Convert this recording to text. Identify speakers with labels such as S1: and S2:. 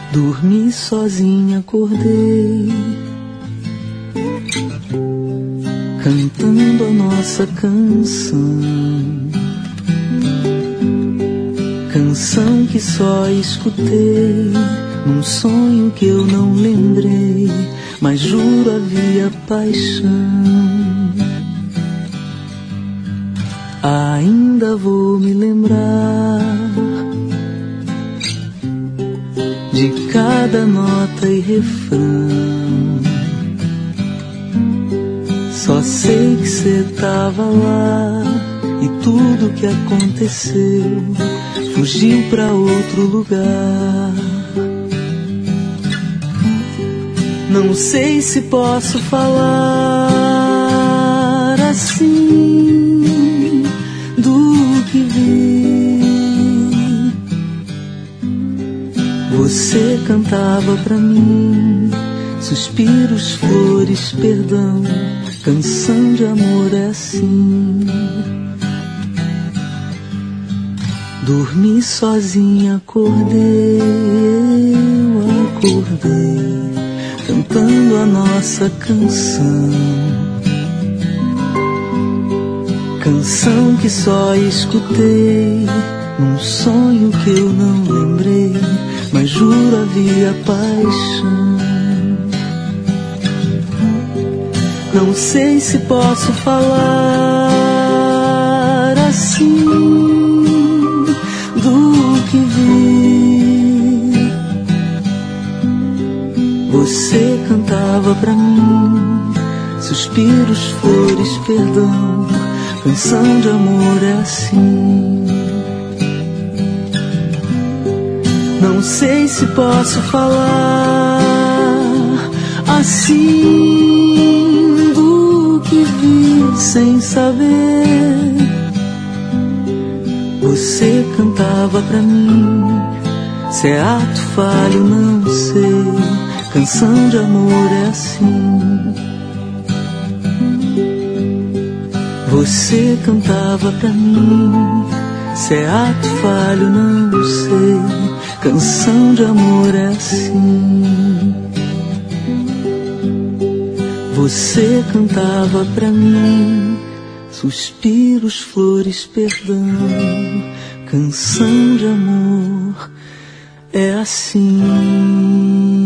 S1: Dormi sozinha, acordei cantando a nossa canção, canção que só escutei num sonho que eu não lembrei, mas juro havia paixão. Ainda vou me lembrar de cada nota e refrão. Só sei que cê tava lá e tudo que aconteceu fugiu pra outro lugar. Não sei se posso falar assim do que vi. Você cantava pra mim suspiros, flores, perdão. Canção de amor é assim. Dormi sozinha, acordei, eu acordei cantando a nossa canção, canção que só escutei num sonho que eu não lembrei, mas juro havia paixão. Não sei se posso falar assim do que vi. Você cantava pra mim suspiros, flores, perdão. Canção de amor é assim. Não sei se posso falar assim do que vi sem saber. Você cantava pra mim, se é ato falho não sei. Canção de amor é assim. Você cantava pra mim, se é ato falho não sei. Canção de amor é assim. Você cantava pra mim suspiros, flores, perdão. Canção de amor é assim.